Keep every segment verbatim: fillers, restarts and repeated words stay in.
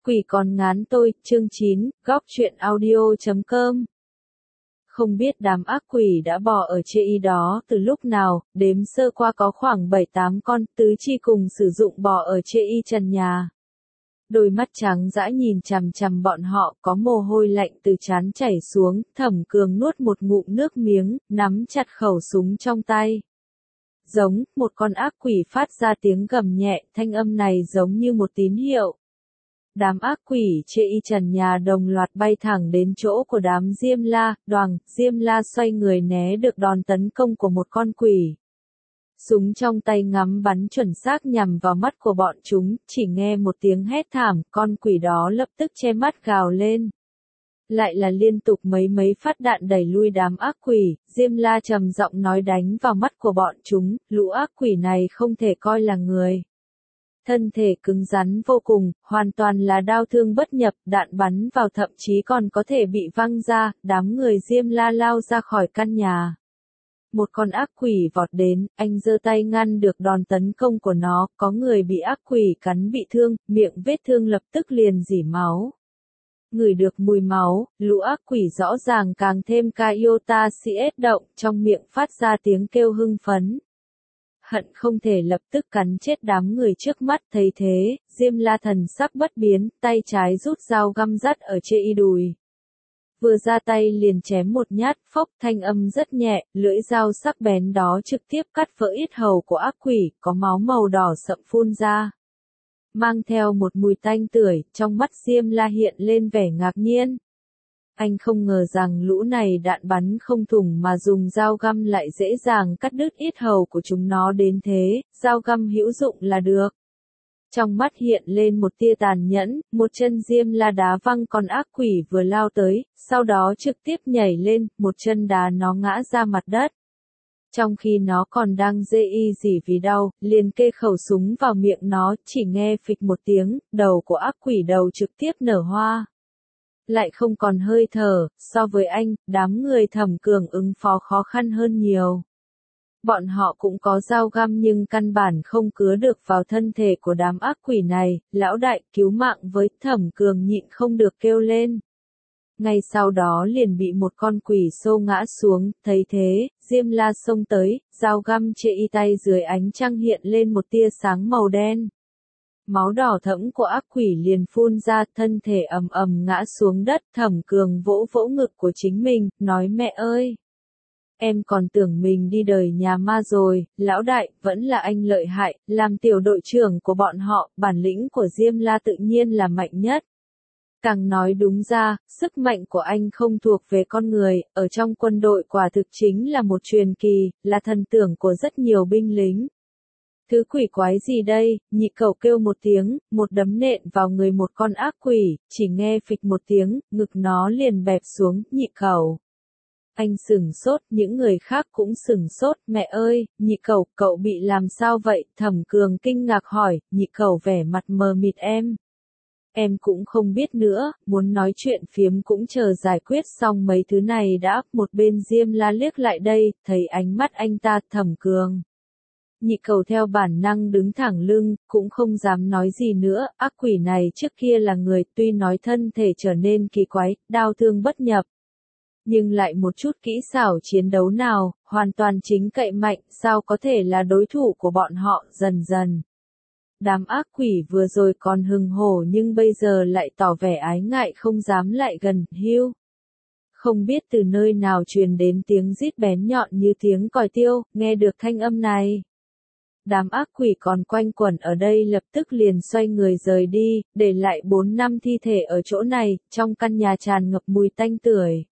Quỷ còn ngán tôi, chương chín, góc truyện audio chấm com. Không biết đám ác quỷ đã bò ở chê y đó từ lúc nào, đếm sơ qua có khoảng bảy tám con, tứ chi cùng sử dụng bò ở chê y trần nhà. Đôi mắt trắng dã nhìn chằm chằm bọn họ, có mồ hôi lạnh từ trán chảy xuống, Thẩm Cường nuốt một ngụm nước miếng, nắm chặt khẩu súng trong tay. Giống, một con ác quỷ phát ra tiếng gầm nhẹ, thanh âm này giống như một tín hiệu. Đám ác quỷ chê y trần nhà đồng loạt bay thẳng đến chỗ của đám Diêm La, Đoàng, Diêm La xoay người né được đòn tấn công của một con quỷ. Súng trong tay ngắm bắn chuẩn xác nhằm vào mắt của bọn chúng, chỉ nghe một tiếng hét thảm, con quỷ đó lập tức che mắt gào lên. Lại là liên tục mấy mấy phát đạn đẩy lui đám ác quỷ, Diêm La trầm giọng nói đánh vào mắt của bọn chúng, lũ ác quỷ này không thể coi là người. Thân thể cứng rắn vô cùng, hoàn toàn là đao thương bất nhập, đạn bắn vào thậm chí còn có thể bị văng ra, đám người Diêm La lao ra khỏi căn nhà. Một con ác quỷ vọt đến, anh giơ tay ngăn được đòn tấn công của nó, có người bị ác quỷ cắn bị thương, miệng vết thương lập tức liền rỉ máu. Ngửi được mùi máu, lũ ác quỷ rõ ràng càng thêm Iota xê ét động, trong miệng phát ra tiếng kêu hưng phấn. Hận không thể lập tức cắn chết đám người trước mắt, thấy thế, Diêm La thần sắc bất biến, tay trái rút dao găm dắt ở chê y đùi. Vừa ra tay liền chém một nhát, phốc, thanh âm rất nhẹ, lưỡi dao sắc bén đó trực tiếp cắt vỡ yết hầu của ác quỷ, có máu màu đỏ sậm phun ra. Mang theo một mùi tanh tưởi, trong mắt Diêm La hiện lên vẻ ngạc nhiên. Anh không ngờ rằng lũ này đạn bắn không thủng mà dùng dao găm lại dễ dàng cắt đứt yết hầu của chúng nó đến thế, dao găm hữu dụng là được. Trong mắt hiện lên một tia tàn nhẫn, một chân Diêm La đá văng con ác quỷ vừa lao tới, sau đó trực tiếp nhảy lên, một chân đá nó ngã ra mặt đất. Trong khi nó còn đang dê y dỉ vì đau, liền kê khẩu súng vào miệng nó, chỉ nghe phịch một tiếng, đầu của ác quỷ đầu trực tiếp nở hoa. Lại không còn hơi thở, so với anh, đám người Thẩm Cường ứng phó khó khăn hơn nhiều. Bọn họ cũng có dao găm nhưng căn bản không cứa được vào thân thể của đám ác quỷ này, lão đại cứu mạng với, Thẩm Cường nhịn không được kêu lên. Ngay sau đó liền bị một con quỷ xô ngã xuống, thấy thế, Diêm La xông tới, dao găm chê y tay dưới ánh trăng hiện lên một tia sáng màu đen. Máu đỏ thẫm của ác quỷ liền phun ra, thân thể ầm ầm ngã xuống đất, Thẩm Cường vỗ vỗ ngực của chính mình, nói mẹ ơi! Em còn tưởng mình đi đời nhà ma rồi, lão đại, vẫn là anh lợi hại, làm tiểu đội trưởng của bọn họ, bản lĩnh của Diêm La tự nhiên là mạnh nhất. Càng nói đúng ra, sức mạnh của anh không thuộc về con người, ở trong quân đội quả thực chính là một truyền kỳ, là thần tưởng của rất nhiều binh lính. Thứ quỷ quái gì đây, nhị cẩu kêu một tiếng, một đấm nện vào người một con ác quỷ, chỉ nghe phịch một tiếng, ngực nó liền bẹp xuống, nhị cẩu. Anh sửng sốt, những người khác cũng sửng sốt, mẹ ơi, nhị cẩu, cậu bị làm sao vậy, Thẩm Cường kinh ngạc hỏi, nhị cẩu vẻ mặt mờ mịt em. Em cũng không biết nữa, muốn nói chuyện phiếm cũng chờ giải quyết xong mấy thứ này đã, một bên Diêm La liếc lại đây, thấy ánh mắt anh ta, Thẩm Cường. Nhị cẩu theo bản năng đứng thẳng lưng, cũng không dám nói gì nữa, ác quỷ này trước kia là người, tuy nói thân thể trở nên kỳ quái, đao thương bất nhập. Nhưng lại một chút kỹ xảo chiến đấu nào, hoàn toàn chính cậy mạnh, sao có thể là đối thủ của bọn họ, dần dần. Đám ác quỷ vừa rồi còn hừng hổ nhưng bây giờ lại tỏ vẻ ái ngại không dám lại gần, hiu. Không biết từ nơi nào truyền đến tiếng rít bén nhọn như tiếng còi tiêu, nghe được thanh âm này. Đám ác quỷ còn quanh quẩn ở đây lập tức liền xoay người rời đi, để lại bốn năm thi thể ở chỗ này, trong căn nhà tràn ngập mùi tanh tưởi.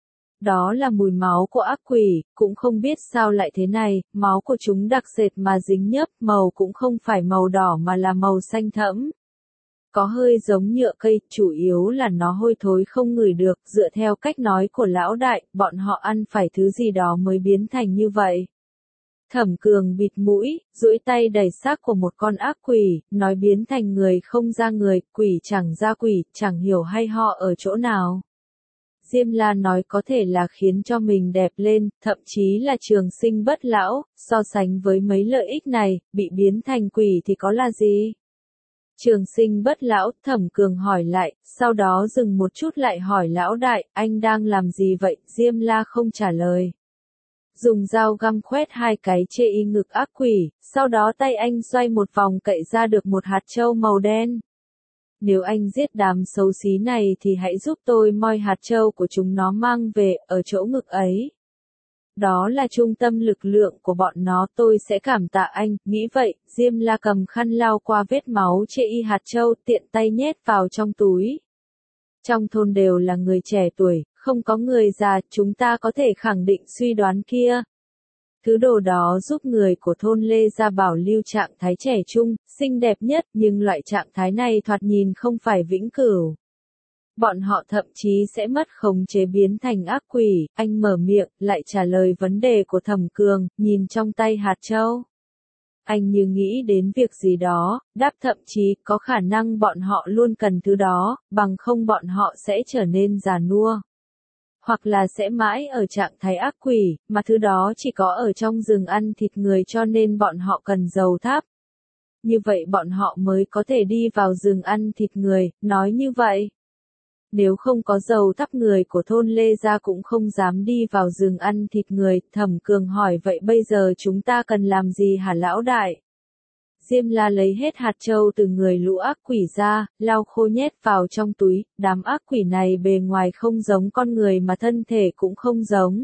Đó là mùi máu của ác quỷ, cũng không biết sao lại thế này, máu của chúng đặc sệt mà dính nhớp, màu cũng không phải màu đỏ mà là màu xanh thẫm. Có hơi giống nhựa cây, chủ yếu là nó hôi thối không ngửi được, dựa theo cách nói của lão đại, bọn họ ăn phải thứ gì đó mới biến thành như vậy. Thẩm Cường bịt mũi, duỗi tay đẩy xác của một con ác quỷ, nói biến thành người không ra người, quỷ chẳng ra quỷ, chẳng hiểu hay họ ở chỗ nào. Diêm La nói có thể là khiến cho mình đẹp lên, thậm chí là trường sinh bất lão, so sánh với mấy lợi ích này, bị biến thành quỷ thì có là gì? Trường Sinh bất lão, Thẩm Cường hỏi lại, sau đó dừng một chút lại hỏi lão đại, anh đang làm gì vậy? Diêm La không trả lời. Dùng dao găm khoét hai cái chê y ngực ác quỷ, sau đó tay anh xoay một vòng cậy ra được một hạt châu màu đen. Nếu anh giết đám xấu xí này thì hãy giúp tôi moi hạt châu của chúng nó mang về, ở chỗ ngực ấy. Đó là trung tâm lực lượng của bọn nó, tôi sẽ cảm tạ anh. Nghĩ vậy, Diêm La cầm khăn lau qua vết máu chê y hạt châu, tiện tay nhét vào trong túi. Trong thôn đều là người trẻ tuổi, không có người già, chúng ta có thể khẳng định suy đoán kia. Thứ đồ đó giúp người của thôn Lê Gia bảo lưu trạng thái trẻ trung, xinh đẹp nhất, nhưng loại trạng thái này thoạt nhìn không phải vĩnh cửu. Bọn họ thậm chí sẽ mất khống chế biến thành ác quỷ. Anh mở miệng, lại trả lời vấn đề của Thẩm Cường, nhìn trong tay hạt châu. Anh như nghĩ đến việc gì đó, đáp thậm chí có khả năng bọn họ luôn cần thứ đó, bằng không bọn họ sẽ trở nên già nua. Hoặc là sẽ mãi ở trạng thái ác quỷ, mà thứ đó chỉ có ở trong rừng ăn thịt người cho nên bọn họ cần dầu thắp. Như vậy bọn họ mới có thể đi vào rừng ăn thịt người, nói như vậy. Nếu không có dầu thắp người của thôn Lê Gia cũng không dám đi vào rừng ăn thịt người. Thẩm Cường hỏi vậy bây giờ chúng ta cần làm gì hả lão đại? Diêm La lấy hết hạt châu từ người lũ ác quỷ ra, lau khô nhét vào trong túi. Đám ác quỷ này bề ngoài không giống con người mà thân thể cũng không giống.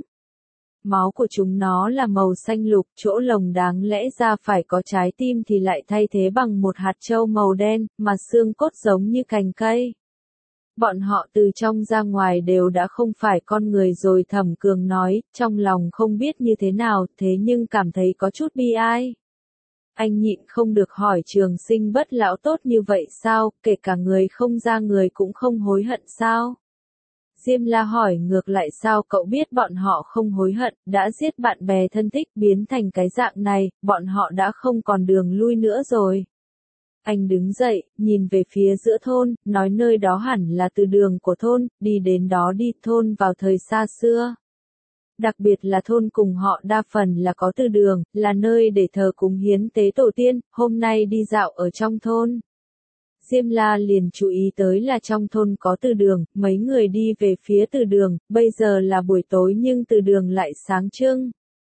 Máu của chúng nó là màu xanh lục, chỗ lồng đáng lẽ ra phải có trái tim thì lại thay thế bằng một hạt châu màu đen, mà xương cốt giống như cành cây. Bọn họ từ trong ra ngoài đều đã không phải con người rồi. Thẩm Cường nói, trong lòng không biết như thế nào, thế nhưng cảm thấy có chút bi ai. Anh nhịn không được hỏi Trường Sinh bất lão tốt như vậy sao, kể cả người không ra người cũng không hối hận sao? Diêm La hỏi ngược lại sao cậu biết bọn họ không hối hận, đã giết bạn bè thân thích biến thành cái dạng này, bọn họ đã không còn đường lui nữa rồi. Anh đứng dậy, nhìn về phía giữa thôn, nói nơi đó hẳn là từ đường của thôn, đi đến đó đi. Thôn vào thời xa xưa. Đặc biệt là thôn cùng họ đa phần là có từ đường, là nơi để thờ cúng hiến tế tổ tiên. Hôm nay đi dạo ở trong thôn, Diêm La liền chú ý tới là trong thôn có từ đường, mấy người đi về phía từ đường, bây giờ là buổi tối nhưng từ đường lại sáng trưng.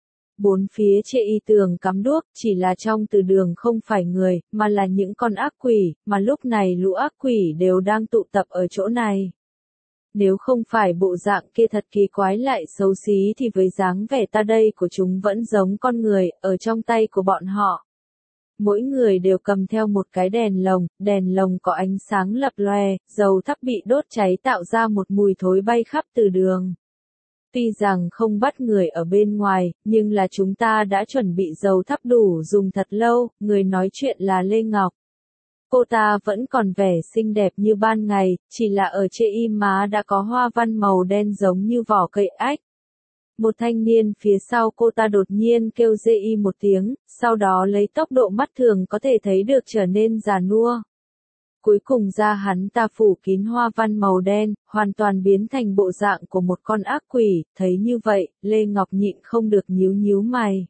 Bốn phía chê y tường cắm đuốc, chỉ là trong từ đường không phải người, mà là những con ác quỷ, mà lúc này lũ ác quỷ đều đang tụ tập ở chỗ này. Nếu không phải bộ dạng kia thật kỳ quái lại xấu xí thì với dáng vẻ ta đây của chúng vẫn giống con người, ở trong tay của bọn họ. Mỗi người đều cầm theo một cái đèn lồng, đèn lồng có ánh sáng lập lòe, dầu thắp bị đốt cháy tạo ra một mùi thối bay khắp từ đường. Tuy rằng không bắt người ở bên ngoài, nhưng là chúng ta đã chuẩn bị dầu thắp đủ dùng thật lâu. Người nói chuyện là Lê Ngọc. Cô ta vẫn còn vẻ xinh đẹp như ban ngày, chỉ là ở trên y má đã có hoa văn màu đen giống như vỏ cây ách. Một thanh niên phía sau cô ta đột nhiên kêu dê y một tiếng, sau đó lấy tốc độ mắt thường có thể thấy được trở nên già nua. Cuối cùng da hắn ta phủ kín hoa văn màu đen, hoàn toàn biến thành bộ dạng của một con ác quỷ. Thấy như vậy, Lê Ngọc nhịn không được nhíu nhíu mày.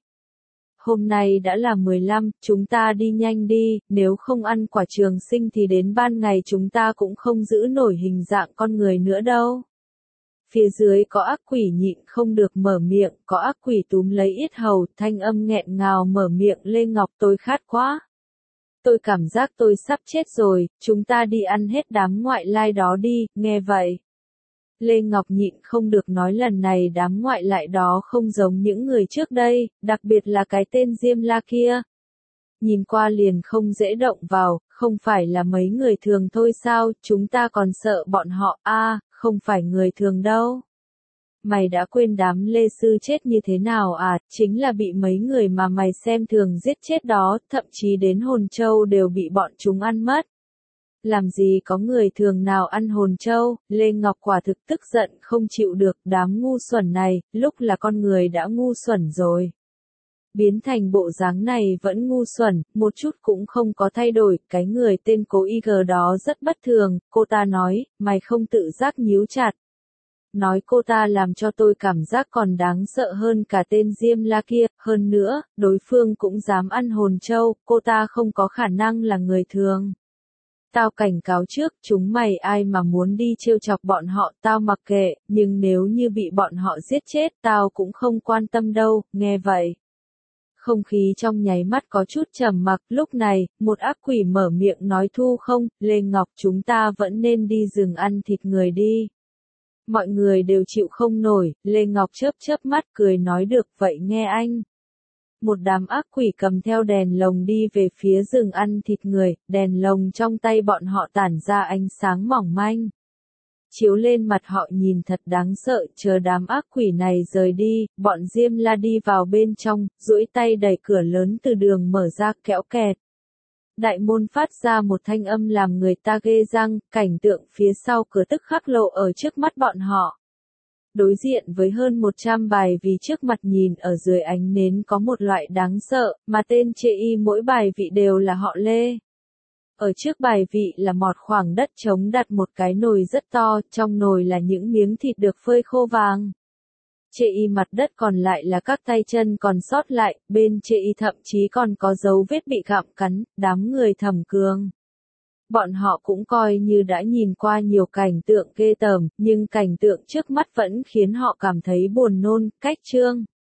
Hôm nay đã là mười lăm, chúng ta đi nhanh đi, nếu không ăn quả Trường Sinh thì đến ban ngày chúng ta cũng không giữ nổi hình dạng con người nữa đâu. Phía dưới có ác quỷ nhịn không được mở miệng, có ác quỷ túm lấy yết hầu, thanh âm nghẹn ngào mở miệng. Lê Ngọc, tôi khát quá. Tôi cảm giác tôi sắp chết rồi, chúng ta đi ăn hết đám ngoại lai đó đi. Nghe vậy, Lê Ngọc nhịn không được nói lần này đám ngoại lại đó không giống những người trước đây, đặc biệt là cái tên Diêm La kia. Nhìn qua liền không dễ động vào, không phải là mấy người thường thôi sao, chúng ta còn sợ bọn họ, a à, không phải người thường đâu. Mày đã quên đám Lê Sư chết như thế nào à, chính là bị mấy người mà mày xem thường giết chết đó, thậm chí đến hồn châu đều bị bọn chúng ăn mất. Làm gì có người thường nào ăn hồn châu. Lê Ngọc quả thực tức giận không chịu được, đám ngu xuẩn này, lúc là con người đã ngu xuẩn rồi. Biến thành bộ dáng này vẫn ngu xuẩn, một chút cũng không có thay đổi. Cái người tên Cố i giê đó rất bất thường, cô ta nói, mày không tự giác nhíu chặt. Nói cô ta làm cho tôi cảm giác còn đáng sợ hơn cả tên Diêm La kia, hơn nữa, đối phương cũng dám ăn hồn châu, cô ta không có khả năng là người thường. Tao cảnh cáo trước, chúng mày ai mà muốn đi trêu chọc bọn họ, tao mặc kệ, nhưng nếu như bị bọn họ giết chết, tao cũng không quan tâm đâu, nghe vậy. Không khí trong nháy mắt có chút trầm mặc, lúc này, một ác quỷ mở miệng nói Thu không, Lê Ngọc chúng ta vẫn nên đi rừng ăn thịt người đi. Mọi người đều chịu không nổi, Lê Ngọc chớp chớp mắt cười nói được vậy nghe anh. Một đám ác quỷ cầm theo đèn lồng đi về phía rừng ăn thịt người, đèn lồng trong tay bọn họ tản ra ánh sáng mỏng manh. Chiếu lên mặt họ nhìn thật đáng sợ, chờ đám ác quỷ này rời đi, bọn Diêm La đi vào bên trong, duỗi tay đẩy cửa lớn từ đường mở ra kéo kẹt. Đại môn phát ra một thanh âm làm người ta ghê răng, cảnh tượng phía sau cửa tức khắc lộ ở trước mắt bọn họ. Đối diện với hơn một trăm bài vị trước mặt nhìn ở dưới ánh nến có một loại đáng sợ, mà tên chê y mỗi bài vị đều là họ Lê. Ở trước bài vị là một khoảng đất trống đặt một cái nồi rất to, trong nồi là những miếng thịt được phơi khô vàng. Chê y mặt đất còn lại là các tay chân còn sót lại, bên chê y thậm chí còn có dấu vết bị gặm cắn, đám người thầm cường. Bọn họ cũng coi như đã nhìn qua nhiều cảnh tượng ghê tởm, nhưng cảnh tượng trước mắt vẫn khiến họ cảm thấy buồn nôn, cách trương.